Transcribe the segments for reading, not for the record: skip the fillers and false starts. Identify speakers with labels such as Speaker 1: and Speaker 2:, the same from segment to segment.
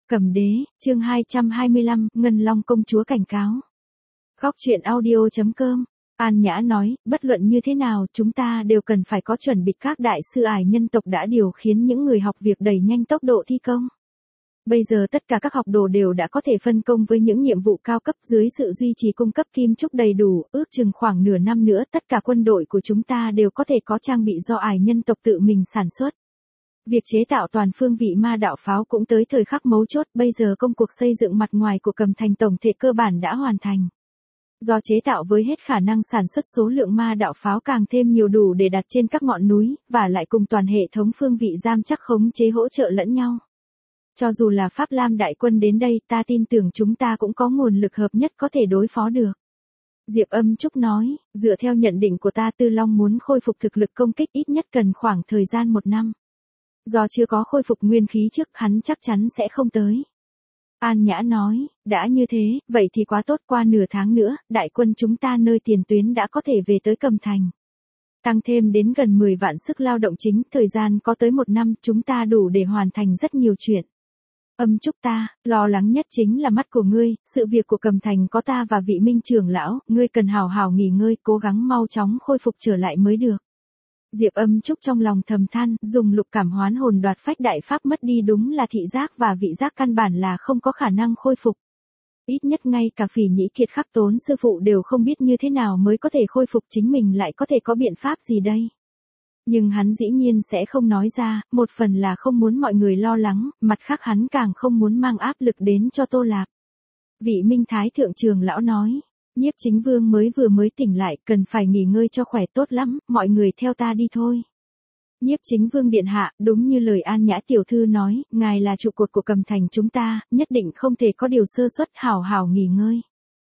Speaker 1: Cầm đế, chương 225, Ngân Long công chúa cảnh cáo. Góc truyện audio.com. An Nhã nói, bất luận như thế nào, chúng ta đều cần phải có chuẩn bị. Các đại sư ải nhân tộc đã điều khiến những người học việc đẩy nhanh tốc độ thi công. Bây giờ tất cả các học đồ đều đã có thể phân công với những nhiệm vụ cao cấp dưới sự duy trì cung cấp kim trúc đầy đủ, ước chừng khoảng nửa năm nữa tất cả quân đội của chúng ta đều có thể có trang bị do ải nhân tộc tự mình sản xuất. Việc chế tạo toàn phương vị ma đạo pháo cũng tới thời khắc mấu chốt, bây giờ công cuộc xây dựng mặt ngoài của Cầm Thành tổng thể cơ bản đã hoàn thành. Do chế tạo với hết khả năng sản xuất số lượng ma đạo pháo càng thêm nhiều đủ để đặt trên các ngọn núi, và lại cùng toàn hệ thống phương vị giam chắc khống chế hỗ trợ lẫn nhau. Cho dù là Pháp Lam đại quân đến đây, ta tin tưởng chúng ta cũng có nguồn lực hợp nhất có thể đối phó được. Diệp Âm Trúc nói, dựa theo nhận định của ta, Tư Long muốn khôi phục thực lực công kích ít nhất cần khoảng thời gian 1 năm. Do chưa có khôi phục nguyên khí trước, hắn chắc chắn sẽ không tới. An Nhã nói, đã như thế, vậy thì quá tốt, qua nửa tháng nữa, đại quân chúng ta nơi tiền tuyến đã có thể về tới Cầm Thành. Tăng thêm đến gần 10 vạn sức lao động chính, thời gian có tới 1 năm, chúng ta đủ để hoàn thành rất nhiều chuyện. Âm Trúc, ta lo lắng nhất chính là mắt của ngươi, sự việc của Cầm Thành có ta và vị Minh trưởng lão, ngươi cần hào hào nghỉ ngơi, cố gắng mau chóng khôi phục trở lại mới được. Diệp Âm Trúc trong lòng thầm than, dùng lục cảm hoán hồn đoạt phách đại pháp mất đi đúng là thị giác và vị giác căn bản là không có khả năng khôi phục. Ít nhất ngay cả Phỉ Nhĩ Kiệt Khắc Tốn sư phụ đều không biết như thế nào mới có thể khôi phục, chính mình lại có thể có biện pháp gì đây. Nhưng hắn dĩ nhiên sẽ không nói ra, một phần là không muốn mọi người lo lắng, mặt khác hắn càng không muốn mang áp lực đến cho Tô Lạc. Vị Minh Thái thượng trưởng lão nói, Nhiếp Chính Vương vừa mới tỉnh lại, cần phải nghỉ ngơi cho khỏe, tốt lắm, mọi người theo ta đi thôi. Nhiếp Chính Vương điện hạ, đúng như lời An Nhã tiểu thư nói, ngài là trụ cột của Cầm Thành chúng ta, nhất định không thể có điều sơ suất, hảo hảo nghỉ ngơi.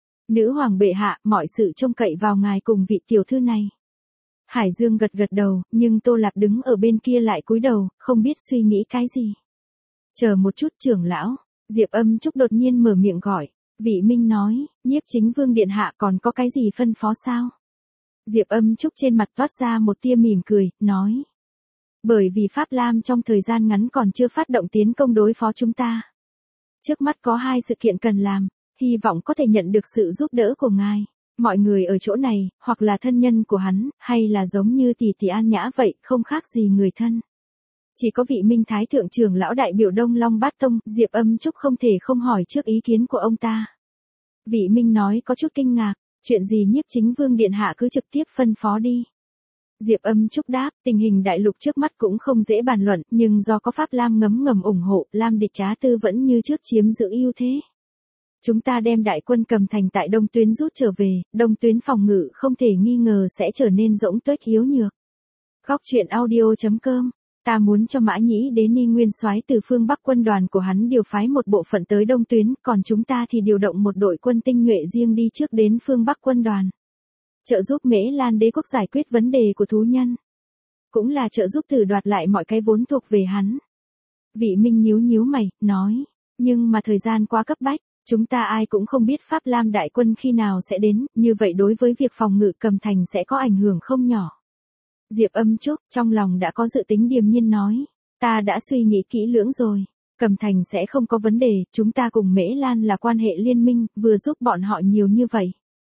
Speaker 1: Nữ hoàng bệ hạ, mọi sự trông cậy vào ngài cùng vị tiểu thư này. Hải Dương gật gật đầu, nhưng Tô Lạc đứng ở bên kia lại cúi đầu, không biết suy nghĩ cái gì. Chờ một chút trưởng lão, Diệp Âm Trúc đột nhiên mở miệng gọi. Vị Minh nói, Nhiếp Chính Vương điện hạ còn có cái gì phân phó sao? Diệp Âm Trúc trên mặt toát ra một tia mỉm cười, nói. Bởi vì Pháp Lam trong thời gian ngắn còn chưa phát động tiến công đối phó chúng ta. Trước mắt có 2 sự kiện cần làm, hy vọng có thể nhận được sự giúp đỡ của ngài. Mọi người ở chỗ này, hoặc là thân nhân của hắn, hay là giống như tỷ tỷ An Nhã vậy, không khác gì người thân. Chỉ có vị Minh Thái thượng trưởng lão đại biểu Đông Long Bát Tông, Diệp Âm Trúc không thể không hỏi trước ý kiến của ông ta. Vị Minh nói có chút kinh ngạc, chuyện gì Nhiếp Chính Vương điện hạ cứ trực tiếp phân phó đi. Diệp Âm Trúc đáp, tình hình đại lục trước mắt cũng không dễ bàn luận, nhưng do có Pháp Lam ngầm ủng hộ, Lam địch Trá Tư vẫn như trước chiếm giữ ưu thế. Chúng ta đem đại quân Cầm Thành tại Đông Tuyến rút trở về, Đông Tuyến phòng ngự không thể nghi ngờ sẽ trở nên rỗng tuếch yếu nhược. Góc truyện audio.com. Ta muốn cho Mã Nhĩ Đế Ni Nguyên soái từ phương Bắc quân đoàn của hắn điều phái một bộ phận tới Đông Tuyến, còn chúng ta thì điều động một đội quân tinh nhuệ riêng đi trước đến phương Bắc quân đoàn. Trợ giúp Mễ Lan đế quốc giải quyết vấn đề của thú nhân. Cũng là trợ giúp Tử đoạt lại mọi cái vốn thuộc về hắn. Vị Minh nhíu mày, nói, nhưng mà thời gian quá cấp bách, chúng ta ai cũng không biết Pháp Lam đại quân khi nào sẽ đến, như vậy đối với việc phòng ngự Cầm Thành sẽ có ảnh hưởng không nhỏ. Diệp Âm Trúc, trong lòng đã có dự tính, điềm nhiên nói, ta đã suy nghĩ kỹ lưỡng rồi, Cầm Thành sẽ không có vấn đề, chúng ta cùng Mễ Lan là quan hệ liên minh, vừa giúp bọn họ nhiều như vậy.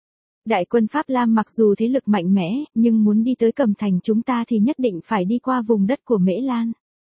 Speaker 1: Đại quân Pháp Lam mặc dù thế lực mạnh mẽ, nhưng muốn đi tới Cầm Thành chúng ta thì nhất định phải đi qua vùng đất của Mễ Lan.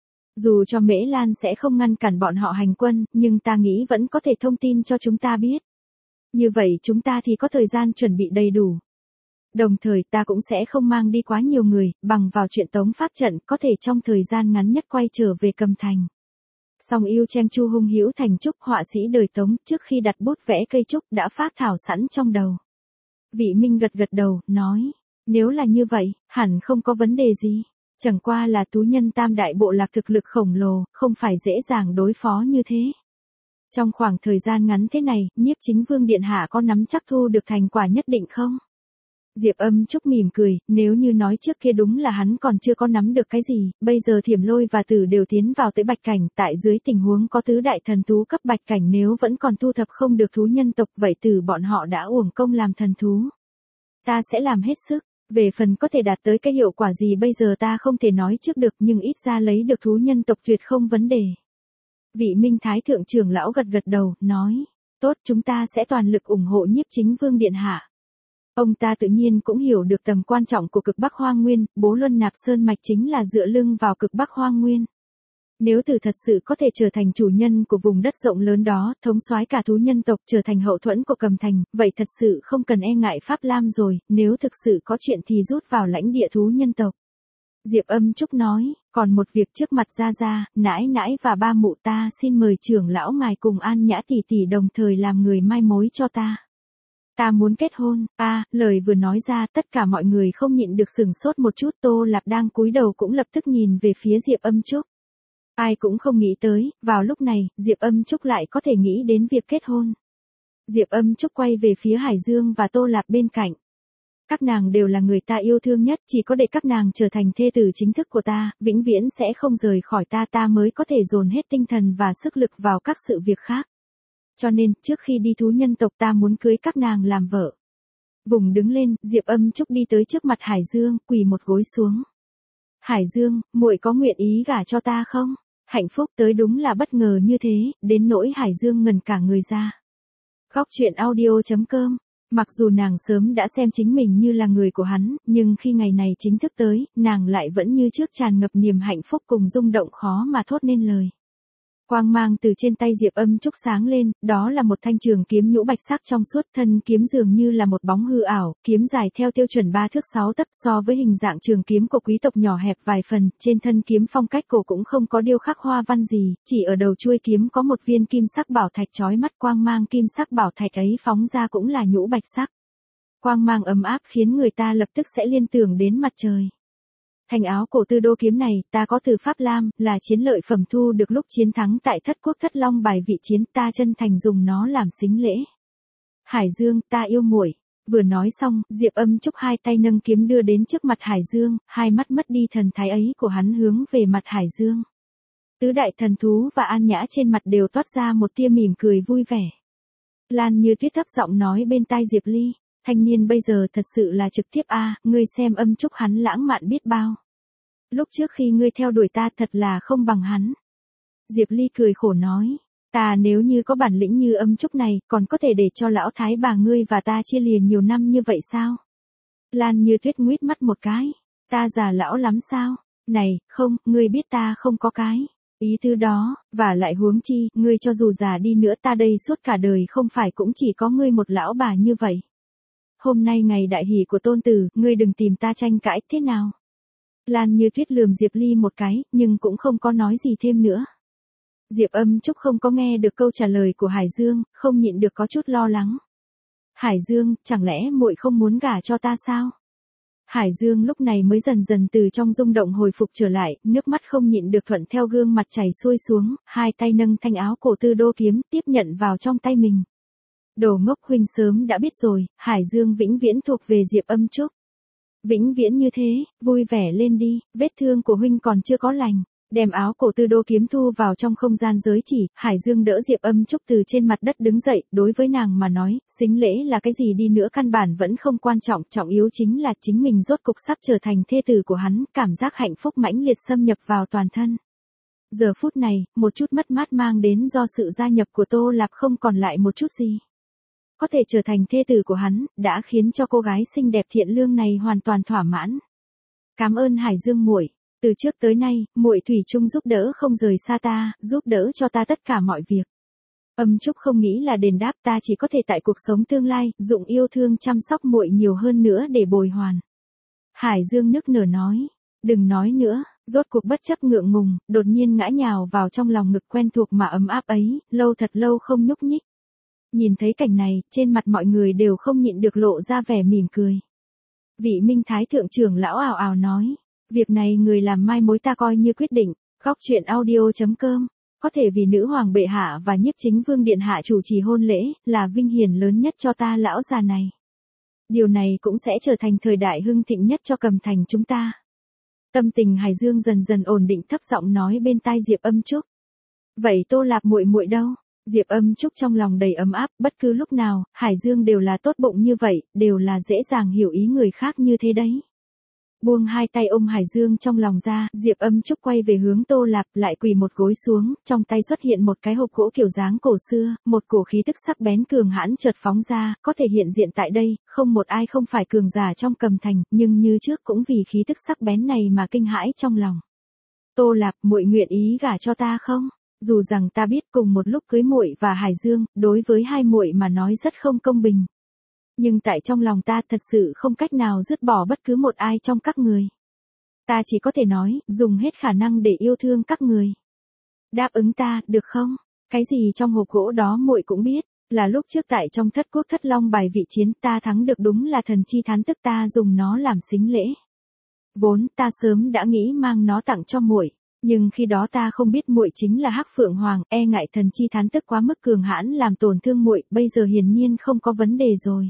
Speaker 1: Dù cho Mễ Lan sẽ không ngăn cản bọn họ hành quân, nhưng ta nghĩ vẫn có thể thông tin cho chúng ta biết. Như vậy chúng ta thì có thời gian chuẩn bị đầy đủ. Đồng thời ta cũng sẽ không mang đi quá nhiều người, bằng vào chuyện tống pháp trận có thể trong thời gian ngắn nhất quay trở về Cầm Thành. Song yêu Chem Chu hung hữu thành trúc, họa sĩ đời Tống trước khi đặt bút vẽ cây trúc đã phác thảo sẵn trong đầu. Vị Minh gật đầu, nói, nếu là như vậy, hẳn không có vấn đề gì. Chẳng qua là thú nhân tam đại bộ lạc thực lực khổng lồ, không phải dễ dàng đối phó như thế. Trong khoảng thời gian ngắn thế này, Nhiếp Chính Vương điện hạ có nắm chắc thu được thành quả nhất định không? Diệp Âm Trúc mỉm cười, nếu như nói trước kia đúng là hắn còn chưa có nắm được cái gì, bây giờ Thiểm Lôi và Tử đều tiến vào tới Bạch Cảnh, tại dưới tình huống có tứ đại thần thú cấp Bạch Cảnh nếu vẫn còn thu thập không được thú nhân tộc, vậy Tử bọn họ đã uổng công làm thần thú. Ta sẽ làm hết sức, về phần có thể đạt tới cái hiệu quả gì bây giờ ta không thể nói trước được, nhưng ít ra lấy được thú nhân tộc tuyệt không vấn đề. Vị Minh Thái thượng trưởng lão gật gật đầu, nói, tốt, chúng ta sẽ toàn lực ủng hộ Nhiếp Chính Vương điện hạ. Ông ta tự nhiên cũng hiểu được tầm quan trọng của cực Bắc Hoang Nguyên, Bố Luân Nạp Sơn mạch chính là dựa lưng vào cực Bắc Hoang Nguyên. Nếu tử thật sự có thể trở thành chủ nhân của vùng đất rộng lớn đó, thống soái cả thú nhân tộc, trở thành hậu thuẫn của Cầm Thành, vậy thật sự không cần e ngại Pháp Lam rồi, nếu thực sự có chuyện thì rút vào lãnh địa thú nhân tộc. Diệp Âm Trúc nói, còn một việc trước mặt gia gia, nãi nãi và ba mụ ta xin mời trưởng lão ngài cùng An Nhã tỷ tỷ đồng thời làm người mai mối cho ta. Ta muốn kết hôn. Lời vừa nói ra, tất cả mọi người không nhịn được sửng sốt một chút. Tô Lạp đang cúi đầu cũng lập tức nhìn về phía Diệp Âm Trúc. Ai cũng không nghĩ tới, vào lúc này, Diệp Âm Trúc lại có thể nghĩ đến việc kết hôn. Diệp Âm Trúc quay về phía Hải Dương và Tô Lạp bên cạnh. Các nàng đều là người ta yêu thương nhất, chỉ có để các nàng trở thành thê tử chính thức của ta, vĩnh viễn sẽ không rời khỏi ta, ta mới có thể dồn hết tinh thần và sức lực vào các sự việc khác. Cho nên, trước khi đi thú nhân tộc ta muốn cưới các nàng làm vợ. Vùng đứng lên, Diệp Âm Trúc đi tới trước mặt Hải Dương, quỳ một gối xuống. Hải Dương, muội có nguyện ý gả cho ta không? Hạnh phúc tới đúng là bất ngờ như thế, đến nỗi Hải Dương ngần cả người ra. Góc truyện audio.com. Mặc dù nàng sớm đã xem chính mình như là người của hắn, nhưng khi ngày này chính thức tới, nàng lại vẫn như trước tràn ngập niềm hạnh phúc cùng rung động khó mà thốt nên lời. Quang mang từ trên tay Diệp Âm Trúc sáng lên, đó là một thanh trường kiếm nhũ bạch sắc trong suốt, thân kiếm dường như là một bóng hư ảo, kiếm dài theo tiêu chuẩn 3 thước 6 tấc, so với hình dạng trường kiếm của quý tộc nhỏ hẹp vài phần, trên thân kiếm phong cách cổ cũng không có điêu khắc hoa văn gì, chỉ ở đầu chuôi kiếm có một viên kim sắc bảo thạch chói mắt, quang mang kim sắc bảo thạch ấy phóng ra cũng là nhũ bạch sắc. Quang mang ấm áp khiến người ta lập tức sẽ liên tưởng đến mặt trời. Thanh áo cổ tư đô kiếm này, ta có từ Pháp Lam, là chiến lợi phẩm thu được lúc chiến thắng tại Thất Quốc Thất Long bài vị chiến, ta chân thành dùng nó làm sính lễ. Hải Dương, ta yêu muội. Vừa nói xong, Diệp Âm Trúc hai tay nâng kiếm đưa đến trước mặt Hải Dương, hai mắt mất đi thần thái ấy của hắn hướng về mặt Hải Dương. Tứ đại thần thú và An Nhã trên mặt đều toát ra một tia mỉm cười vui vẻ. Lan Như Tuyết thấp giọng nói bên tai Diệp Ly. Thanh niên bây giờ thật sự là trực tiếp ngươi xem Âm Trúc hắn lãng mạn biết bao. Lúc trước khi ngươi theo đuổi ta thật là không bằng hắn. Diệp Ly cười khổ nói, ta nếu như có bản lĩnh như Âm Trúc này, còn có thể để cho lão thái bà ngươi và ta chia lìa nhiều năm như vậy sao? Lan Như Tuyết nguýt mắt một cái, ta già lão lắm sao? Này, không, ngươi biết ta không có cái ý tứ đó, và lại huống chi, ngươi cho dù già đi nữa ta đây suốt cả đời không phải cũng chỉ có ngươi một lão bà như vậy. Hôm nay ngày đại hỷ của tôn tử, ngươi đừng tìm ta tranh cãi, thế nào? Lan Như Tuyết lườm Diệp Ly một cái, nhưng cũng không có nói gì thêm nữa. Diệp Âm Trúc không có nghe được câu trả lời của Hải Dương, không nhịn được có chút lo lắng. Hải Dương, chẳng lẽ muội không muốn gả cho ta sao? Hải Dương lúc này mới dần dần từ trong rung động hồi phục trở lại, nước mắt không nhịn được thuận theo gương mặt chảy xuôi xuống, hai tay nâng thanh áo cổ tư đô kiếm tiếp nhận vào trong tay mình. Đồ ngốc, huynh sớm đã biết rồi, Hải Dương vĩnh viễn thuộc về Diệp Âm Trúc. Vĩnh viễn như thế, vui vẻ lên đi, vết thương của huynh còn chưa có lành. Đem áo cổ tư đô kiếm thu vào trong không gian giới chỉ, Hải Dương đỡ Diệp Âm Trúc từ trên mặt đất đứng dậy, đối với nàng mà nói, sính lễ là cái gì đi nữa căn bản vẫn không quan trọng, trọng yếu chính là chính mình rốt cục sắp trở thành thê tử của hắn, cảm giác hạnh phúc mãnh liệt xâm nhập vào toàn thân. Giờ phút này, một chút mất mát mang đến do sự gia nhập của Tô Lạp không còn lại một chút gì. Có thể trở thành thê tử của hắn, đã khiến cho cô gái xinh đẹp thiện lương này hoàn toàn thỏa mãn. Cảm ơn Hải Dương muội, từ trước tới nay, muội thủy chung giúp đỡ không rời xa ta, giúp đỡ cho ta tất cả mọi việc. Âm Trúc không nghĩ là đền đáp, ta chỉ có thể tại cuộc sống tương lai, dụng yêu thương chăm sóc muội nhiều hơn nữa để bồi hoàn. Hải Dương nức nở nói, đừng nói nữa, rốt cuộc bất chấp ngượng ngùng, đột nhiên ngã nhào vào trong lòng ngực quen thuộc mà ấm áp ấy, lâu thật lâu không nhúc nhích. Nhìn thấy cảnh này, trên mặt mọi người đều không nhịn được lộ ra vẻ mỉm cười. Vị Minh Thái thượng trưởng lão ào ào nói, việc này người làm mai mối ta coi như quyết định. Góc truyện audio.com. Có thể vì nữ hoàng bệ hạ và Nhiếp Chính Vương điện hạ chủ trì hôn lễ, là vinh hiển lớn nhất cho ta lão già này. Điều này cũng sẽ trở thành thời đại hưng thịnh nhất cho Cầm Thành chúng ta. Tâm tình Hải Dương dần dần ổn định, thấp giọng nói bên tai Diệp Âm Trúc. Vậy Tô Lạp muội muội đâu? Diệp Âm Trúc trong lòng đầy ấm áp, bất cứ lúc nào, Hải Dương đều là tốt bụng như vậy, đều là dễ dàng hiểu ý người khác như thế đấy. Buông hai tay ôm Hải Dương trong lòng ra, Diệp Âm Trúc quay về hướng Tô Lạp, lại quỳ một gối xuống, trong tay xuất hiện một cái hộp gỗ kiểu dáng cổ xưa, một cổ khí tức sắc bén cường hãn chợt phóng ra, có thể hiện diện tại đây, không một ai không phải cường giả trong Cầm Thành, nhưng như trước cũng vì khí tức sắc bén này mà kinh hãi trong lòng. Tô Lạp, muội nguyện ý gả cho ta không? Dù rằng ta biết cùng một lúc cưới muội và Hải Dương, đối với hai muội mà nói rất không công bình. Nhưng tại trong lòng ta thật sự không cách nào dứt bỏ bất cứ một ai trong các người. Ta chỉ có thể nói, dùng hết khả năng để yêu thương các người. Đáp ứng ta, được không? Cái gì trong hộp gỗ đó muội cũng biết, là lúc trước tại trong Thất Quốc Thất Long bài vị chiến ta thắng được, đúng là thần chi thán tức, ta dùng nó làm sính lễ. Vốn ta sớm đã nghĩ mang nó tặng cho muội, nhưng khi đó ta không biết muội chính là Hắc Phượng Hoàng, e ngại thần chi thán tức quá mức cường hãn làm tổn thương muội, bây giờ hiển nhiên không có vấn đề rồi.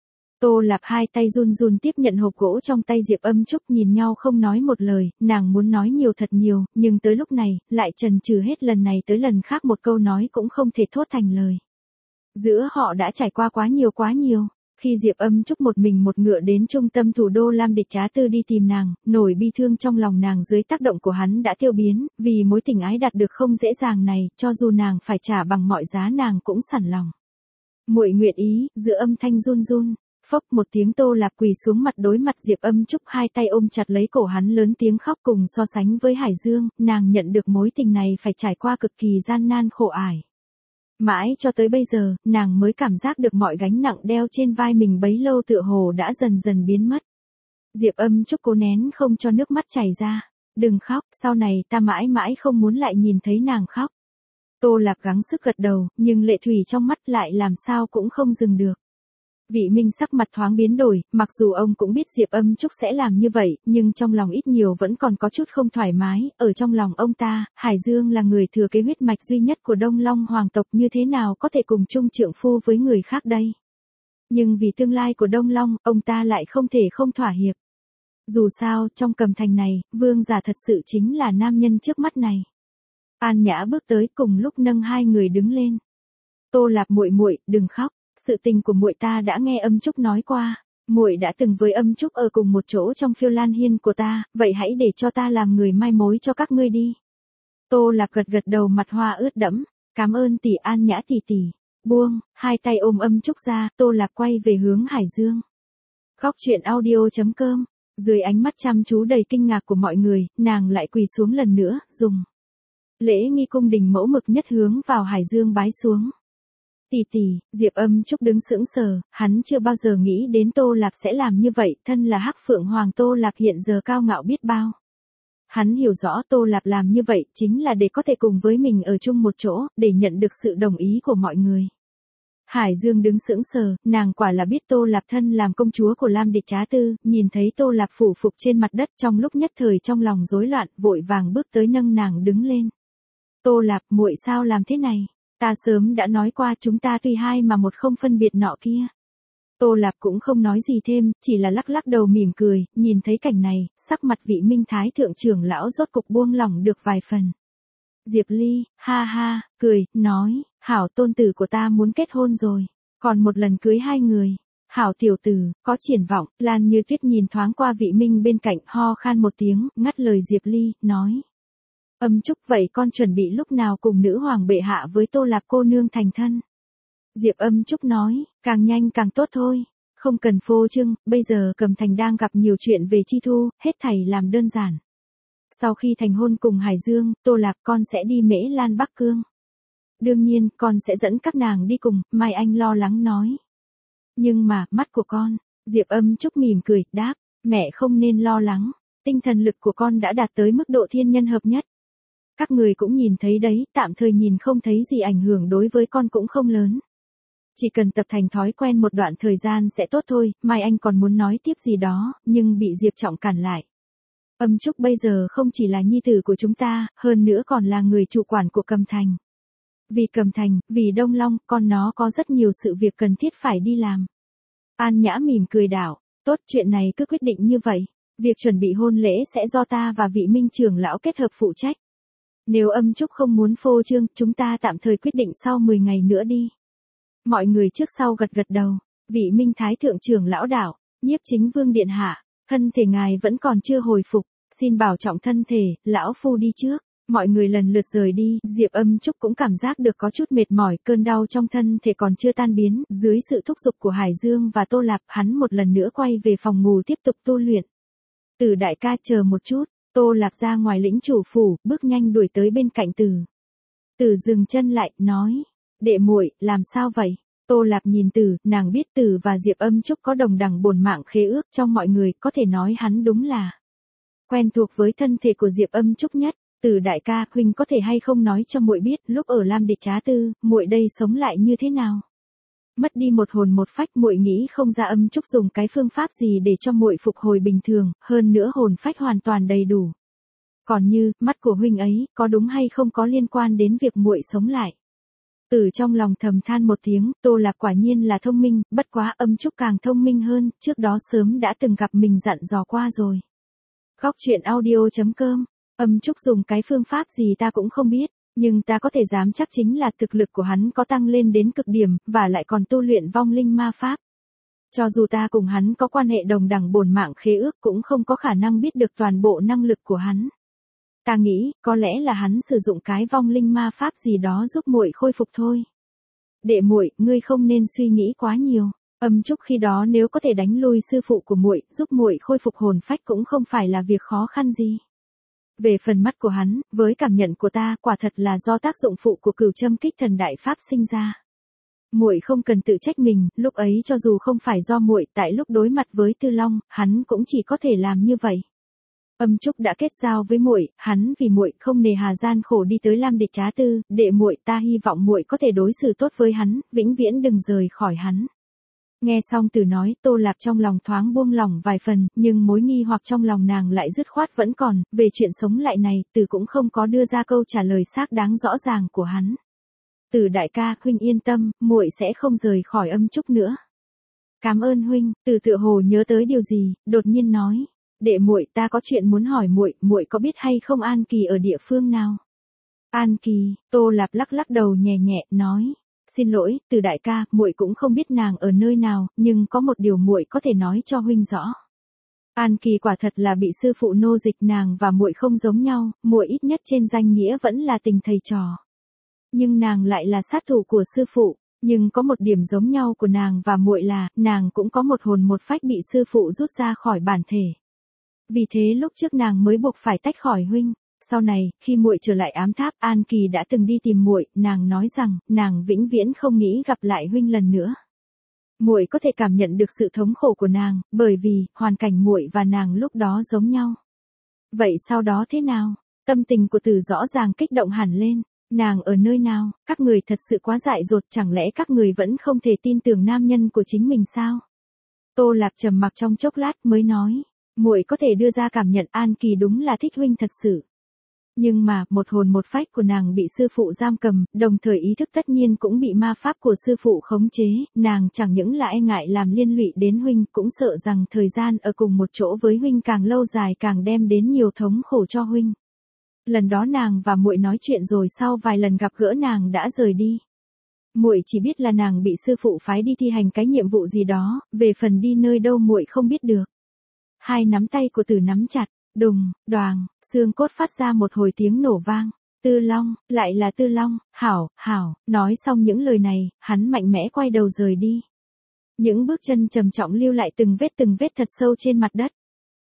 Speaker 1: Tô Lạp hai tay run run tiếp nhận hộp gỗ trong tay Diệp Âm Trúc, nhìn nhau không nói một lời, nàng muốn nói nhiều thật nhiều, nhưng tới lúc này, lại chần chừ hết lần này tới lần khác, một câu nói cũng không thể thốt thành lời. Giữa họ đã trải qua quá nhiều. Khi Diệp Âm Trúc một mình một ngựa đến trung tâm thủ đô Lam Địch Trá Tư đi tìm nàng, nỗi bi thương trong lòng nàng dưới tác động của hắn đã tiêu biến, vì mối tình ái đạt được không dễ dàng này, cho dù nàng phải trả bằng mọi giá nàng cũng sẵn lòng. Muội nguyện ý, giữa âm thanh run run. Phốc một tiếng, Tô Lạp quỳ xuống mặt đối mặt Diệp Âm Trúc, hai tay ôm chặt lấy cổ hắn, lớn tiếng khóc. Cùng so sánh với Hải Dương, nàng nhận được mối tình này phải trải qua cực kỳ gian nan khổ ải. Mãi cho tới bây giờ, nàng mới cảm giác được mọi gánh nặng đeo trên vai mình bấy lâu tựa hồ đã dần dần biến mất. Diệp Âm Trúc cố nén không cho nước mắt chảy ra. Đừng khóc, sau này ta mãi mãi không muốn lại nhìn thấy nàng khóc. Tô Lạp gắng sức gật đầu, nhưng lệ thủy trong mắt lại làm sao cũng không dừng được. Vị Minh sắc mặt thoáng biến đổi, mặc dù ông cũng biết Diệp Âm Trúc sẽ làm như vậy, nhưng trong lòng ít nhiều vẫn còn có chút không thoải mái, ở trong lòng ông ta, Hải Dương là người thừa kế huyết mạch duy nhất của Đông Long hoàng tộc, như thế nào có thể cùng chung trượng phu với người khác đây. Nhưng vì tương lai của Đông Long, ông ta lại không thể không thỏa hiệp. Dù sao, trong Cầm Thành này, vương giả thật sự chính là nam nhân trước mắt này. An Nhã bước tới, cùng lúc nâng hai người đứng lên. Tô Lạp muội muội, đừng khóc. Sự tình của muội ta đã nghe Âm Trúc nói qua, muội đã từng với Âm Trúc ở cùng một chỗ trong Phiêu Lan Hiên của ta, vậy hãy để cho ta làm người mai mối cho các ngươi đi. Tô Lạp gật gật đầu, mặt hoa ướt đẫm, cảm ơn tỷ, An Nhã tỷ tỷ. Buông, hai tay ôm Âm Trúc ra, Tô Lạp quay về hướng Hải Dương. Góc truyện audio.com, dưới ánh mắt chăm chú đầy kinh ngạc của mọi người, nàng lại quỳ xuống lần nữa, dùng lễ nghi cung đình mẫu mực nhất hướng vào Hải Dương bái xuống. Tỷ tỷ, Diệp Âm Trúc đứng sững sờ, hắn chưa bao giờ nghĩ đến Tô Lạp sẽ làm như vậy, thân là Hắc Phượng Hoàng Tô Lạp hiện giờ cao ngạo biết bao. Hắn hiểu rõ Tô Lạp làm như vậy chính là để có thể cùng với mình ở chung một chỗ, để nhận được sự đồng ý của mọi người. Hải Dương đứng sững sờ, nàng quả là biết Tô Lạp thân làm công chúa của Lam Địch Trá Tư, nhìn thấy Tô Lạp phủ phục trên mặt đất, trong lúc nhất thời trong lòng rối loạn, vội vàng bước tới nâng nàng đứng lên. Tô Lạp, muội sao làm thế này? Ta sớm đã nói qua, chúng ta tuy hai mà một không phân biệt nọ kia. Tô Lạp cũng không nói gì thêm, chỉ là lắc lắc đầu mỉm cười, nhìn thấy cảnh này, sắc mặt vị Minh Thái thượng trưởng lão rốt cục buông lỏng được vài phần. Diệp Ly, ha ha, cười, nói, hảo tôn tử của ta muốn kết hôn rồi, còn một lần cưới hai người. Hảo tiểu tử, có triển vọng. Lan Như Tuyết nhìn thoáng qua vị Minh bên cạnh, ho khan một tiếng, ngắt lời Diệp Ly, nói. Âm Trúc, vậy con chuẩn bị lúc nào cùng nữ hoàng bệ hạ với Tô Lạp cô nương thành thân? Diệp Âm Trúc nói, càng nhanh càng tốt thôi, không cần phô trương, bây giờ Cầm Thành đang gặp nhiều chuyện về chi thu, hết thảy làm đơn giản. Sau khi thành hôn cùng Hải Dương, Tô Lạp con sẽ đi Mễ Lan Bắc Cương. Đương nhiên, con sẽ dẫn các nàng đi cùng, Mai Anh lo lắng nói. Nhưng mà, mắt của con, Diệp Âm Trúc mỉm cười, đáp, mẹ không nên lo lắng, tinh thần lực của con đã đạt tới mức độ thiên nhân hợp nhất. Các người cũng nhìn thấy đấy, tạm thời nhìn không thấy gì ảnh hưởng đối với con cũng không lớn. Chỉ cần tập thành thói quen một đoạn thời gian sẽ tốt thôi. Mai Anh còn muốn nói tiếp gì đó, nhưng bị Diệp Trọng cản lại. Âm Trúc bây giờ không chỉ là nhi tử của chúng ta, hơn nữa còn là người chủ quản của Cầm Thành. Vì Cầm Thành, vì Đông Long, con nó có rất nhiều sự việc cần thiết phải đi làm. An Nhã mỉm cười đảo, tốt, chuyện này cứ quyết định như vậy. Việc chuẩn bị hôn lễ sẽ do ta và vị Minh trưởng lão kết hợp phụ trách. Nếu Âm Trúc không muốn phô trương, chúng ta tạm thời quyết định sau 10 ngày nữa đi. Mọi người trước sau gật gật đầu, vị Minh Thái thượng trưởng lão đảo, Nhiếp Chính Vương điện hạ, Thân thể ngài vẫn còn chưa hồi phục, xin bảo trọng thân thể, lão phu đi trước. Mọi người lần lượt rời đi, Diệp Âm Trúc cũng cảm giác được có chút mệt mỏi, cơn đau trong thân thể còn chưa tan biến, dưới sự thúc giục của Hải Dương và Tô Lạp, hắn một lần nữa quay về phòng ngủ tiếp tục tu luyện. Từ đại ca chờ một chút, Tô Lạp ra ngoài lĩnh chủ phủ, bước nhanh đuổi tới bên cạnh Từ. Từ dừng chân lại, nói, đệ muội, làm sao vậy? Tô Lạp nhìn Từ, nàng biết Từ và Diệp Âm Trúc có đồng đẳng bổn mạng khế ước, trong mọi người có thể nói hắn đúng là quen thuộc với thân thể của Diệp Âm Trúc nhất. Từ đại ca, huynh có thể hay không nói cho muội biết, lúc ở Lam Địch Trá Tư, muội đây sống lại như thế nào? Mất đi một hồn một phách, muội nghĩ không ra Âm Trúc dùng cái phương pháp gì để cho muội phục hồi bình thường, hơn nữa hồn phách hoàn toàn đầy đủ. Còn như, mắt của huynh ấy, có đúng hay không có liên quan đến việc muội sống lại? Từ trong lòng thầm than một tiếng, Tô Lạp quả nhiên là thông minh, bất quá Âm Trúc càng thông minh hơn, trước đó sớm đã từng gặp mình dặn dò qua rồi. Góc truyện audio.com. Âm Trúc dùng cái phương pháp gì ta cũng không biết, nhưng ta có thể dám chắc chính là thực lực của hắn có tăng lên đến cực điểm, và lại còn tu luyện vong linh ma pháp. Cho dù ta cùng hắn có quan hệ đồng đẳng bổn mạng khế ước cũng không có khả năng biết được toàn bộ năng lực của hắn. Ta nghĩ, có lẽ là hắn sử dụng cái vong linh ma pháp gì đó giúp muội khôi phục thôi. Đệ muội, ngươi không nên suy nghĩ quá nhiều. Âm Trúc khi đó nếu có thể đánh lui sư phụ của muội, giúp muội khôi phục hồn phách cũng không phải là việc khó khăn gì. Về phần mắt của hắn, với cảm nhận của ta, quả thật là do tác dụng phụ của cửu châm kích thần đại pháp sinh ra. Muội không cần tự trách mình, lúc ấy cho dù không phải do muội, tại lúc đối mặt với Tư Long, hắn cũng chỉ có thể làm như vậy. Âm Trúc đã kết giao với muội, hắn vì muội không nề hà gian khổ đi tới Lam Địch Trá Tư, đệ muội, ta hy vọng muội có thể đối xử tốt với hắn, vĩnh viễn đừng rời khỏi hắn. Nghe xong Từ nói, Tô Lạp trong lòng thoáng buông lỏng vài phần, nhưng mối nghi hoặc trong lòng nàng lại dứt khoát vẫn còn, về chuyện sống lại này, Từ cũng không có đưa ra câu trả lời xác đáng rõ ràng của hắn. Từ đại ca, huynh yên tâm, muội sẽ không rời khỏi Âm Trúc nữa. Cảm ơn huynh. Từ tựa hồ nhớ tới điều gì, đột nhiên nói, đệ muội, ta có chuyện muốn hỏi muội, muội có biết hay không An Kỳ ở địa phương nào? An Kỳ, Tô Lạp lắc lắc đầu nhẹ nhẹ, nói, xin lỗi, Từ đại ca, muội cũng không biết nàng ở nơi nào, nhưng có một điều muội có thể nói cho huynh rõ. An Kỳ quả thật là bị sư phụ nô dịch, nàng và muội không giống nhau, muội ít nhất trên danh nghĩa vẫn là tình thầy trò. Nhưng nàng lại là sát thủ của sư phụ, nhưng có một điểm giống nhau của nàng và muội là, nàng cũng có một hồn một phách bị sư phụ rút ra khỏi bản thể. Vì thế lúc trước nàng mới buộc phải tách khỏi huynh. Sau này, khi muội trở lại ám tháp, An Kỳ đã từng đi tìm muội, nàng nói rằng, nàng vĩnh viễn không nghĩ gặp lại huynh lần nữa. Muội có thể cảm nhận được sự thống khổ của nàng, bởi vì, hoàn cảnh muội và nàng lúc đó giống nhau. Vậy sau đó thế nào? Tâm tình của Từ rõ ràng kích động hẳn lên. Nàng ở nơi nào? Các người thật sự quá dại dột, chẳng lẽ các người vẫn không thể tin tưởng nam nhân của chính mình sao? Tô Lạp trầm mặc trong chốc lát mới nói, muội có thể đưa ra cảm nhận An Kỳ đúng là thích huynh thật sự. Nhưng mà, một hồn một phách của nàng bị sư phụ giam cầm, đồng thời ý thức tất nhiên cũng bị ma pháp của sư phụ khống chế, nàng chẳng những là e ngại làm liên lụy đến huynh, cũng sợ rằng thời gian ở cùng một chỗ với huynh càng lâu dài càng đem đến nhiều thống khổ cho huynh. Lần đó nàng và muội nói chuyện rồi sau vài lần gặp gỡ nàng đã rời đi. Muội chỉ biết là nàng bị sư phụ phái đi thi hành cái nhiệm vụ gì đó, về phần đi nơi đâu muội không biết được. Hai nắm tay của Từ nắm chặt. Đùng, đoàng, xương cốt phát ra một hồi tiếng nổ vang. Tư Long, lại là Tư Long, hảo, hảo, nói xong những lời này, hắn mạnh mẽ quay đầu rời đi. Những bước chân trầm trọng lưu lại từng vết thật sâu trên mặt đất.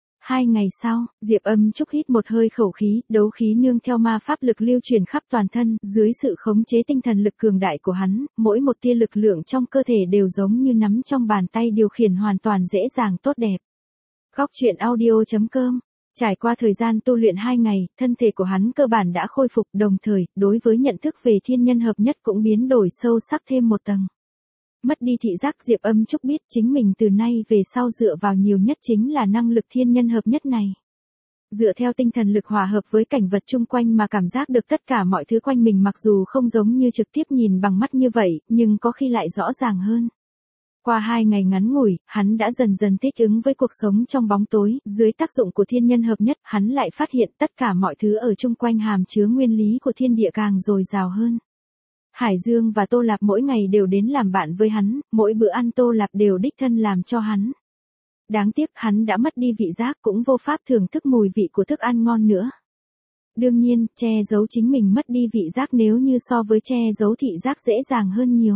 Speaker 1: 2 ngày sau, Diệp Âm Trúc hít một hơi khẩu khí, đấu khí nương theo ma pháp lực lưu truyền khắp toàn thân, dưới sự khống chế tinh thần lực cường đại của hắn, mỗi một tia lực lượng trong cơ thể đều giống như nắm trong bàn tay điều khiển hoàn toàn dễ dàng tốt đẹp. Góc truyện audio.com. Trải qua thời gian tu luyện 2 ngày, thân thể của hắn cơ bản đã khôi phục, đồng thời, đối với nhận thức về thiên nhân hợp nhất cũng biến đổi sâu sắc thêm một tầng. Mất đi thị giác, Diệp Âm Trúc biết chính mình từ nay về sau dựa vào nhiều nhất chính là năng lực thiên nhân hợp nhất này. Dựa theo tinh thần lực hòa hợp với cảnh vật chung quanh mà cảm giác được tất cả mọi thứ quanh mình, mặc dù không giống như trực tiếp nhìn bằng mắt như vậy, nhưng có khi lại rõ ràng hơn. Qua 2 ngày ngắn ngủi, hắn đã dần dần thích ứng với cuộc sống trong bóng tối, dưới tác dụng của thiên nhân hợp nhất, hắn lại phát hiện tất cả mọi thứ ở chung quanh hàm chứa nguyên lý của thiên địa càng dồi dào hơn. Hải Dương và Tô Lạp mỗi ngày đều đến làm bạn với hắn, mỗi bữa ăn Tô Lạp đều đích thân làm cho hắn. Đáng tiếc hắn đã mất đi vị giác cũng vô pháp thưởng thức mùi vị của thức ăn ngon nữa. Đương nhiên, che giấu chính mình mất đi vị giác nếu như so với che giấu thị giác dễ dàng hơn nhiều.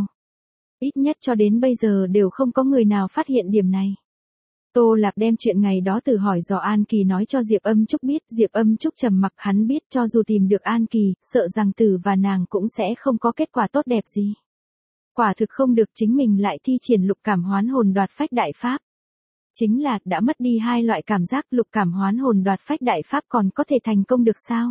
Speaker 1: Ít nhất cho đến bây giờ đều không có người nào phát hiện điểm này. Tô Lạp đem chuyện ngày đó từ hỏi dò An Kỳ nói cho Diệp Âm Trúc biết, Diệp Âm Trúc trầm mặc, hắn biết cho dù tìm được An Kỳ, sợ rằng Tử và nàng cũng sẽ không có kết quả tốt đẹp gì. Quả thực không được, chính mình lại thi triển lục cảm hoán hồn đoạt phách đại pháp. Chính là, đã mất đi hai loại cảm giác, lục cảm hoán hồn đoạt phách đại pháp còn có thể thành công được sao?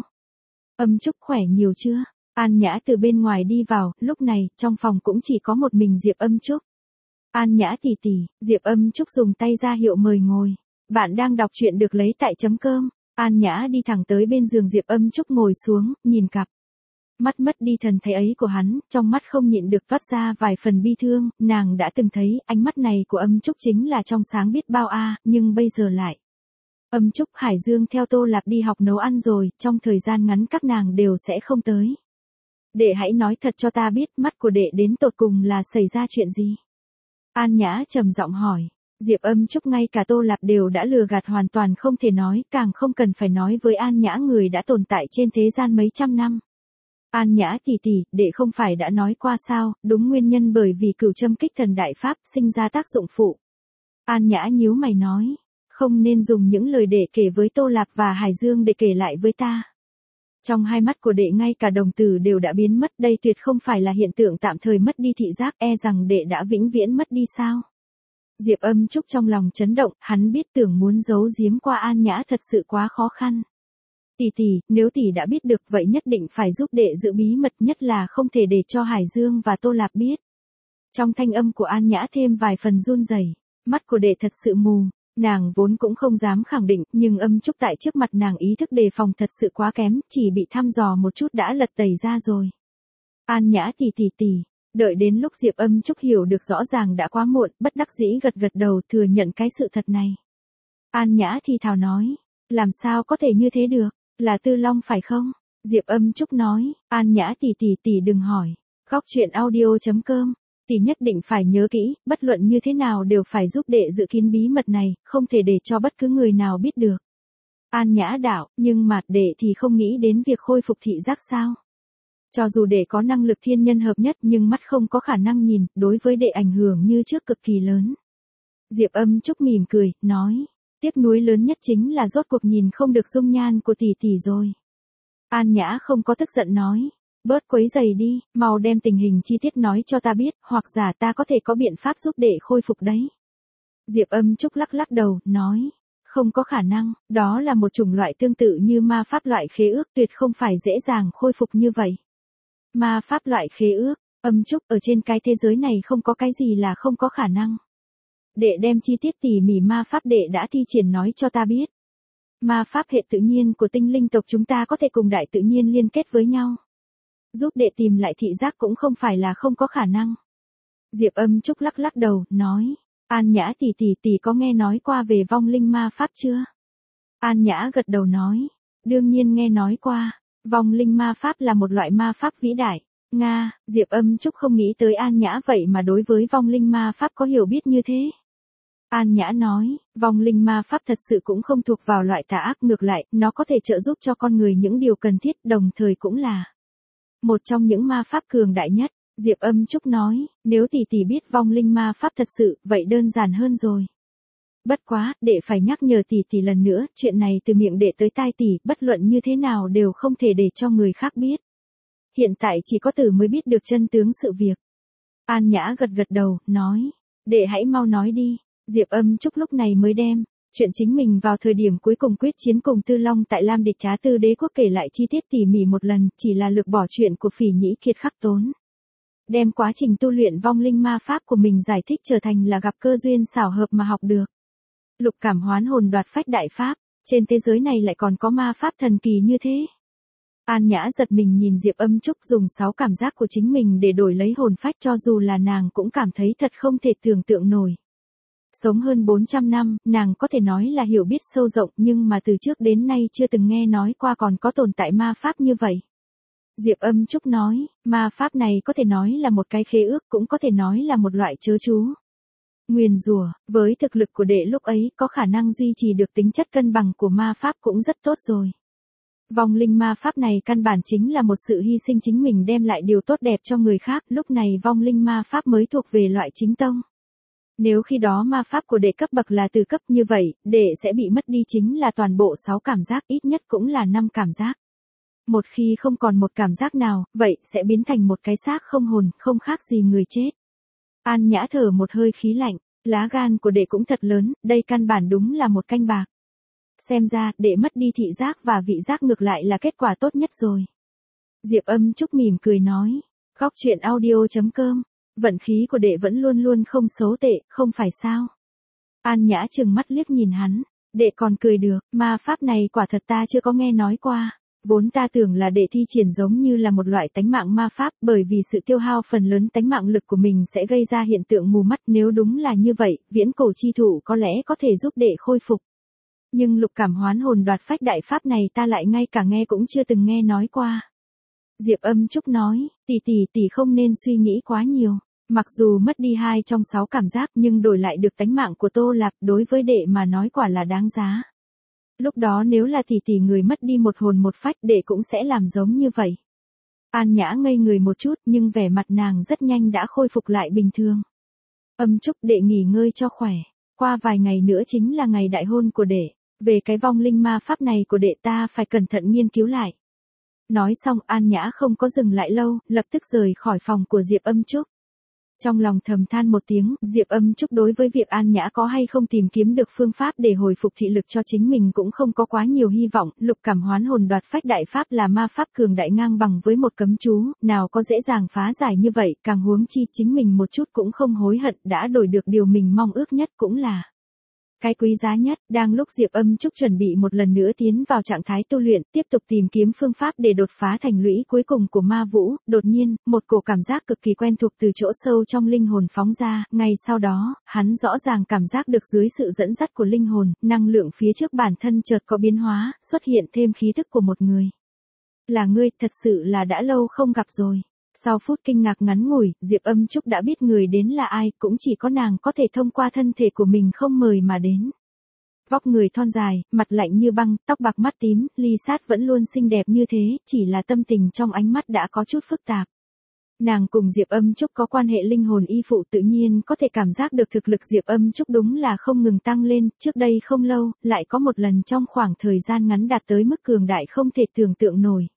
Speaker 1: Âm Trúc khỏe nhiều chưa? An Nhã từ bên ngoài đi vào, lúc này, trong phòng cũng chỉ có một mình Diệp Âm Trúc. An Nhã tỷ tỷ, Diệp Âm Trúc dùng tay ra hiệu mời ngồi. Bạn đang đọc truyện được lấy tại chấm cơm. An Nhã đi thẳng tới bên giường Diệp Âm Trúc ngồi xuống, nhìn cặp mắt mất đi thần thái ấy của hắn, trong mắt không nhịn được toát ra vài phần bi thương, nàng đã từng thấy, ánh mắt này của Âm Trúc chính là trong sáng biết bao nhưng bây giờ lại. Âm Trúc Hải Dương theo Tô Lạp đi học nấu ăn rồi, trong thời gian ngắn các nàng đều sẽ không tới. Đệ hãy nói thật cho ta biết, mắt của đệ đến tột cùng là xảy ra chuyện gì? An Nhã trầm giọng hỏi. Diệp Âm Trúc ngay cả Tô Lạp đều đã lừa gạt hoàn toàn không thể nói, càng không cần phải nói với An Nhã người đã tồn tại trên thế gian mấy trăm năm. An Nhã tỷ tỷ, đệ không phải đã nói qua sao, đúng nguyên nhân bởi vì cửu châm kích thần đại pháp sinh ra tác dụng phụ. An Nhã nhíu mày nói, không nên dùng những lời đệ kể với Tô Lạp và Hải Dương để kể lại với ta. Trong hai mắt của đệ ngay cả đồng tử đều đã biến mất, đây tuyệt không phải là hiện tượng tạm thời mất đi thị giác, e rằng đệ đã vĩnh viễn mất đi sao. Diệp Âm Trúc trong lòng chấn động, hắn biết tưởng muốn giấu giếm qua An Nhã thật sự quá khó khăn. Tỷ tỷ, nếu tỷ đã biết được vậy nhất định phải giúp đệ giữ bí mật, nhất là không thể để cho Hải Dương và Tô Lạp biết. Trong thanh âm của An Nhã thêm vài phần run rẩy, mắt của đệ thật sự mù. Nàng vốn cũng không dám khẳng định, nhưng Âm Trúc tại trước mặt nàng ý thức đề phòng thật sự quá kém, chỉ bị thăm dò một chút đã lật tẩy ra rồi. An Nhã tỷ tỷ tỷ, đợi đến lúc Diệp Âm Trúc hiểu được rõ ràng đã quá muộn, bất đắc dĩ gật gật đầu thừa nhận cái sự thật này. An Nhã thì thào nói, làm sao có thể như thế được, là Tư Long phải không? Diệp Âm Trúc nói, An Nhã tỷ tỷ tỷ đừng hỏi, góc truyện audio.com. Tỷ nhất định phải nhớ kỹ, bất luận như thế nào đều phải giúp đệ giữ kín bí mật này, không thể để cho bất cứ người nào biết được. An Nhã đạo, nhưng mà đệ thì không nghĩ đến việc khôi phục thị giác sao? Cho dù đệ có năng lực thiên nhân hợp nhất nhưng mắt không có khả năng nhìn, đối với đệ ảnh hưởng như trước cực kỳ lớn. Diệp Âm Trúc mỉm cười, nói, tiếc nuối lớn nhất chính là rốt cuộc nhìn không được dung nhan của tỷ tỷ rồi. An Nhã không có tức giận nói. Bớt quấy giày đi, mau đem tình hình chi tiết nói cho ta biết, hoặc giả ta có thể có biện pháp giúp đệ khôi phục đấy. Diệp Âm Trúc lắc lắc đầu, nói, không có khả năng, đó là một chủng loại tương tự như ma pháp loại khế ước, tuyệt không phải dễ dàng khôi phục như vậy. Ma pháp loại khế ước, Âm Trúc, ở trên cái thế giới này không có cái gì là không có khả năng. Đệ đem chi tiết tỉ mỉ ma pháp đệ đã thi triển nói cho ta biết. Ma pháp hệ tự nhiên của tinh linh tộc chúng ta có thể cùng đại tự nhiên liên kết với nhau. Giúp đệ tìm lại thị giác cũng không phải là không có khả năng. Diệp Âm Trúc lắc lắc đầu, nói, An Nhã tỷ tỷ tỷ có nghe nói qua về vong linh ma pháp chưa? An Nhã gật đầu nói, đương nhiên nghe nói qua, vong linh ma pháp là một loại ma pháp vĩ đại. Nga, Diệp Âm Trúc không nghĩ tới An Nhã vậy mà đối với vong linh ma pháp có hiểu biết như thế. An Nhã nói, vong linh ma pháp thật sự cũng không thuộc vào loại tà ác, ngược lại, nó có thể trợ giúp cho con người những điều cần thiết, đồng thời cũng là một trong những ma pháp cường đại nhất. Diệp Âm Trúc nói, nếu tỷ tỷ biết vong linh ma pháp thật sự, vậy đơn giản hơn rồi. Bất quá, đệ phải nhắc nhở tỷ tỷ lần nữa, chuyện này từ miệng đệ tới tai tỷ, bất luận như thế nào đều không thể để cho người khác biết. Hiện tại chỉ có Tử mới biết được chân tướng sự việc. An Nhã gật gật đầu, nói, đệ hãy mau nói đi. Diệp Âm Trúc lúc này mới đem chuyện chính mình vào thời điểm cuối cùng quyết chiến cùng Tư Long tại Lam Địch Trá Tư Đế Quốc kể lại chi tiết tỉ mỉ một lần, chỉ là lược bỏ chuyện của Phỉ Nhĩ Kiệt khắc tốn. Đem quá trình tu luyện vong linh ma pháp của mình giải thích trở thành là gặp cơ duyên xảo hợp mà học được. Lục cảm hoán hồn đoạt phách đại pháp, trên thế giới này lại còn có ma pháp thần kỳ như thế. An Nhã giật mình nhìn Diệp Âm Trúc dùng 6 cảm giác của chính mình để đổi lấy hồn phách, cho dù là nàng cũng cảm thấy thật không thể tưởng tượng nổi. Sống hơn 400 năm, nàng có thể nói là hiểu biết sâu rộng nhưng mà từ trước đến nay chưa từng nghe nói qua còn có tồn tại ma pháp như vậy. Diệp Âm Trúc nói, ma pháp này có thể nói là một cái khế ước, cũng có thể nói là một loại chớ chú. Nguyền rủa, với thực lực của đệ lúc ấy có khả năng duy trì được tính chất cân bằng của ma pháp cũng rất tốt rồi. Vong linh ma pháp này căn bản chính là một sự hy sinh chính mình đem lại điều tốt đẹp cho người khác, lúc này vong linh ma pháp mới thuộc về loại chính tông. Nếu khi đó ma pháp của đệ cấp bậc là từ cấp như vậy, đệ sẽ bị mất đi chính là toàn bộ 6 cảm giác, ít nhất cũng là 5 cảm giác. Một khi không còn một cảm giác nào, vậy sẽ biến thành một cái xác không hồn, không khác gì người chết. An Nhã thở một hơi khí lạnh, lá gan của đệ cũng thật lớn, đây căn bản đúng là một canh bạc. Xem ra, đệ mất đi thị giác và vị giác ngược lại là kết quả tốt nhất rồi. Diệp Âm Trúc mỉm cười nói, góc truyện audio.com, vận khí của đệ vẫn luôn luôn không xấu tệ, không phải sao? An Nhã trừng mắt liếc nhìn hắn, đệ còn cười được, ma pháp này quả thật ta chưa có nghe nói qua. Vốn ta tưởng là đệ thi triển giống như là một loại tánh mạng ma pháp, bởi vì sự tiêu hao phần lớn tánh mạng lực của mình sẽ gây ra hiện tượng mù mắt, nếu đúng là như vậy, viễn cổ chi thủ có lẽ có thể giúp đệ khôi phục. Nhưng lục cảm hoán hồn đoạt phách đại pháp này ta lại ngay cả nghe cũng chưa từng nghe nói qua. Diệp Âm Trúc nói, tỷ không nên suy nghĩ quá nhiều. Mặc dù mất đi 2 trong 6 cảm giác nhưng đổi lại được tánh mạng của Tô Lạc đối với đệ mà nói quả là đáng giá. Lúc đó nếu là tỷ người mất đi một hồn một phách đệ cũng sẽ làm giống như vậy. An Nhã ngây người một chút nhưng vẻ mặt nàng rất nhanh đã khôi phục lại bình thường. Âm Trúc đệ nghỉ ngơi cho khỏe. Qua vài ngày nữa chính là ngày đại hôn của đệ. Về cái vong linh ma pháp này của đệ ta phải cẩn thận nghiên cứu lại. Nói xong An Nhã không có dừng lại lâu, lập tức rời khỏi phòng của Diệp Âm Trúc. Trong lòng thầm than một tiếng, Diệp Âm Trúc đối với việc An Nhã có hay không tìm kiếm được phương pháp để hồi phục thị lực cho chính mình cũng không có quá nhiều hy vọng, lục cảm hoán hồn đoạt phách đại pháp là ma pháp cường đại ngang bằng với một cấm chú, nào có dễ dàng phá giải như vậy, càng huống chi chính mình một chút cũng không hối hận, đã đổi được điều mình mong ước nhất cũng là cái quý giá nhất. Đang lúc Diệp Âm Trúc chuẩn bị một lần nữa tiến vào trạng thái tu luyện, tiếp tục tìm kiếm phương pháp để đột phá thành lũy cuối cùng của ma vũ, đột nhiên, một cổ cảm giác cực kỳ quen thuộc từ chỗ sâu trong linh hồn phóng ra, ngay sau đó, hắn rõ ràng cảm giác được dưới sự dẫn dắt của linh hồn, năng lượng phía trước bản thân chợt có biến hóa, xuất hiện thêm khí thức của một người. Là ngươi, thật sự là đã lâu không gặp rồi. Sau phút kinh ngạc ngắn ngủi, Diệp Âm Trúc đã biết người đến là ai, cũng chỉ có nàng có thể thông qua thân thể của mình không mời mà đến. Vóc người thon dài, mặt lạnh như băng, tóc bạc mắt tím, Ly Sát vẫn luôn xinh đẹp như thế, chỉ là tâm tình trong ánh mắt đã có chút phức tạp. Nàng cùng Diệp Âm Trúc có quan hệ linh hồn y phụ tự nhiên có thể cảm giác được thực lực Diệp Âm Trúc đúng là không ngừng tăng lên, trước đây không lâu, lại có một lần trong khoảng thời gian ngắn đạt tới mức cường đại không thể tưởng tượng nổi.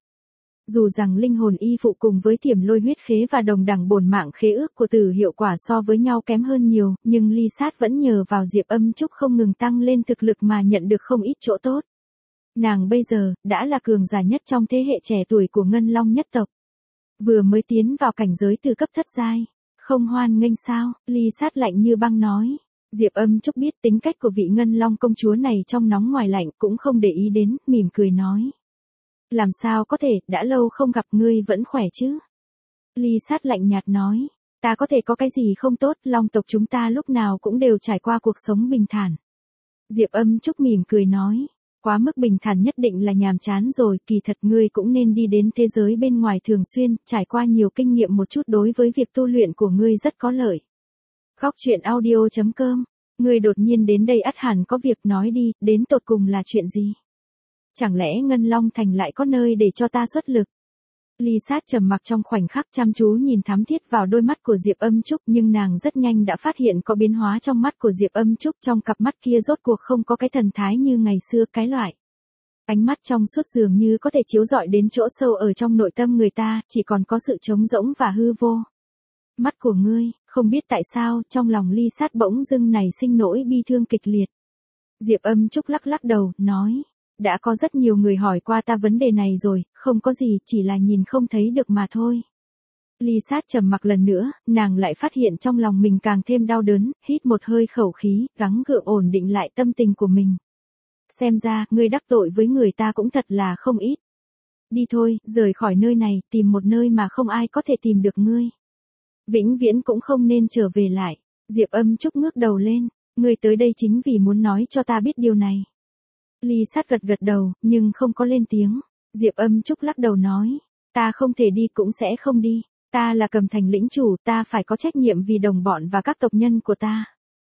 Speaker 1: Dù rằng linh hồn y phụ cùng với Tiềm Lôi huyết khế và đồng đẳng bổn mạng khế ước của Tử hiệu quả so với nhau kém hơn nhiều, nhưng Ly Sát vẫn nhờ vào Diệp Âm Trúc không ngừng tăng lên thực lực mà nhận được không ít chỗ tốt. Nàng bây giờ, đã là cường giả nhất trong thế hệ trẻ tuổi của Ngân Long nhất tộc. Vừa mới tiến vào cảnh giới từ cấp thất giai. Không hoan nghênh sao, Ly Sát lạnh như băng nói. Diệp Âm Trúc biết tính cách của vị Ngân Long công chúa này trong nóng ngoài lạnh cũng không để ý đến, mỉm cười nói. Làm sao có thể, đã lâu không gặp ngươi vẫn khỏe chứ? Ly Sát lạnh nhạt nói, ta có thể có cái gì không tốt, Long tộc chúng ta lúc nào cũng đều trải qua cuộc sống bình thản. Diệp Âm Trúc mỉm cười nói, quá mức bình thản nhất định là nhàm chán rồi, kỳ thật ngươi cũng nên đi đến thế giới bên ngoài thường xuyên, trải qua nhiều kinh nghiệm một chút đối với việc tu luyện của ngươi rất có lợi. Góc truyện audio.com, ngươi đột nhiên đến đây ắt hẳn có việc nói đi, đến tột cùng là chuyện gì? Chẳng lẽ Ngân Long Thành lại có nơi để cho ta xuất lực? Ly Sát trầm mặc trong khoảnh khắc chăm chú nhìn thắm thiết vào đôi mắt của Diệp Âm Trúc nhưng nàng rất nhanh đã phát hiện có biến hóa trong mắt của Diệp Âm Trúc, trong cặp mắt kia rốt cuộc không có cái thần thái như ngày xưa cái loại. Ánh mắt trong suốt dường như có thể chiếu rọi đến chỗ sâu ở trong nội tâm người ta, chỉ còn có sự trống rỗng và hư vô. Mắt của ngươi, không biết tại sao, trong lòng Ly Sát bỗng dưng nảy sinh nỗi bi thương kịch liệt. Diệp Âm Trúc lắc lắc đầu, nói. Đã có rất nhiều người hỏi qua ta vấn đề này rồi, không có gì, chỉ là nhìn không thấy được mà thôi. Ly Sát trầm mặc lần nữa, nàng lại phát hiện trong lòng mình càng thêm đau đớn, hít một hơi khẩu khí, gắng gượng ổn định lại tâm tình của mình. Xem ra, ngươi đắc tội với người ta cũng thật là không ít. Đi thôi, rời khỏi nơi này, tìm một nơi mà không ai có thể tìm được ngươi. Vĩnh viễn cũng không nên trở về lại. Diệp Âm Trúc ngước đầu lên, ngươi tới đây chính vì muốn nói cho ta biết điều này. Ly Sát gật gật đầu, nhưng không có lên tiếng. Diệp Âm Trúc lắc đầu nói, ta không thể đi cũng sẽ không đi. Ta là Cầm Thành lĩnh chủ, ta phải có trách nhiệm vì đồng bọn và các tộc nhân của ta.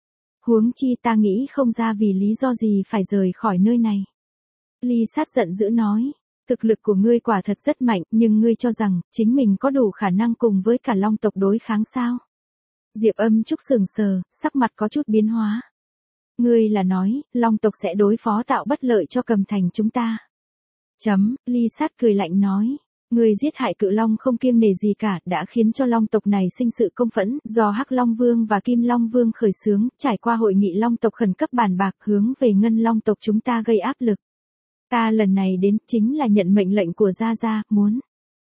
Speaker 1: Huống chi ta nghĩ không ra vì lý do gì phải rời khỏi nơi này. Ly Sát giận dữ nói, thực lực của ngươi quả thật rất mạnh, nhưng ngươi cho rằng, chính mình có đủ khả năng cùng với cả Long tộc đối kháng sao? Diệp Âm Trúc sững sờ, sắc mặt có chút biến hóa. Ngươi là nói, Long tộc sẽ đối phó tạo bất lợi cho Cầm Thành chúng ta. Ly Sát cười lạnh nói. Ngươi giết hại Cự Long không kiêng nể gì cả, đã khiến cho Long tộc này sinh sự công phẫn, do Hắc Long Vương và Kim Long Vương khởi xướng, trải qua hội nghị Long tộc khẩn cấp bàn bạc hướng về Ngân Long tộc chúng ta gây áp lực. Ta lần này đến chính là nhận mệnh lệnh của Gia Gia, muốn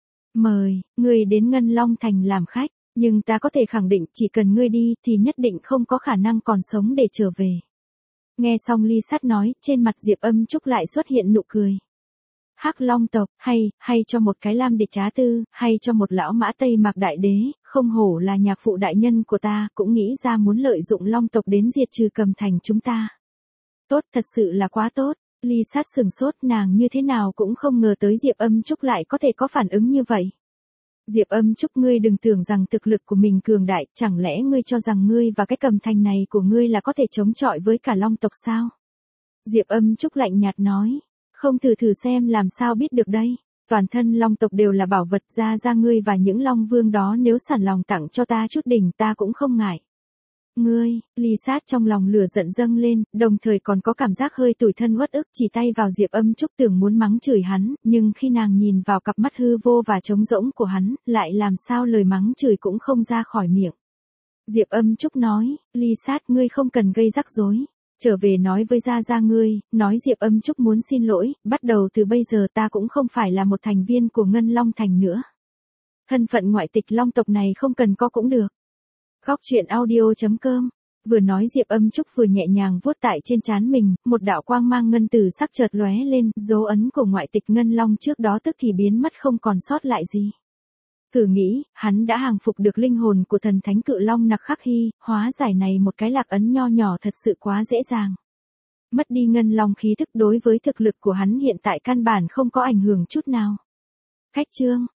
Speaker 1: mời ngươi đến Ngân Long Thành làm khách, nhưng ta có thể khẳng định chỉ cần ngươi đi thì nhất định không có khả năng còn sống để trở về. Nghe xong Ly Sát nói, trên mặt Diệp Âm Trúc lại xuất hiện nụ cười. Hắc Long tộc, hay cho một cái Lam Địch Trá Tư, hay cho một lão Mã Tây Mạc Đại Đế, không hổ là nhạc phụ đại nhân của ta, cũng nghĩ ra muốn lợi dụng Long tộc đến diệt trừ Cầm Thành chúng ta. Tốt, thật sự là quá tốt. Ly Sát sừng sốt, nàng như thế nào cũng không ngờ tới Diệp Âm Trúc lại có thể có phản ứng như vậy. Diệp Âm Trúc, ngươi đừng tưởng rằng thực lực của mình cường đại, chẳng lẽ ngươi cho rằng ngươi và cái Cầm Thành này của ngươi là có thể chống chọi với cả Long tộc sao? Diệp Âm Trúc lạnh nhạt nói. Không thử xem làm sao biết được đây. Toàn thân Long tộc đều là bảo vật, ra ngươi và những Long Vương đó nếu sẵn lòng tặng cho ta chút đỉnh ta cũng không ngại. Ngươi, Ly Sát trong lòng lửa giận dâng lên, đồng thời còn có cảm giác hơi tủi thân uất ức, chỉ tay vào Diệp Âm Trúc tưởng muốn mắng chửi hắn, nhưng khi nàng nhìn vào cặp mắt hư vô và trống rỗng của hắn, lại làm sao lời mắng chửi cũng không ra khỏi miệng. Diệp Âm Trúc nói, Ly Sát, ngươi không cần gây rắc rối. Trở về nói với Gia Gia ngươi, nói Diệp Âm Trúc muốn xin lỗi, bắt đầu từ bây giờ ta cũng không phải là một thành viên của Ngân Long Thành nữa. Thân phận ngoại tịch Long tộc này không cần có cũng được. Góc truyện audio.com. Vừa nói Diệp Âm Trúc vừa nhẹ nhàng vuốt tại trên trán mình, một đạo quang mang ngân tử sắc chợt lóe lên, dấu ấn của ngoại tịch Ngân Long trước đó tức thì biến mất không còn sót lại gì. Thử nghĩ, hắn đã hàng phục được linh hồn của thần thánh Cự Long Nặc Khắc Hy, hóa giải này một cái lạc ấn nho nhỏ thật sự quá dễ dàng. Mất đi Ngân Long khí thức đối với thực lực của hắn hiện tại căn bản không có ảnh hưởng chút nào. Cách chương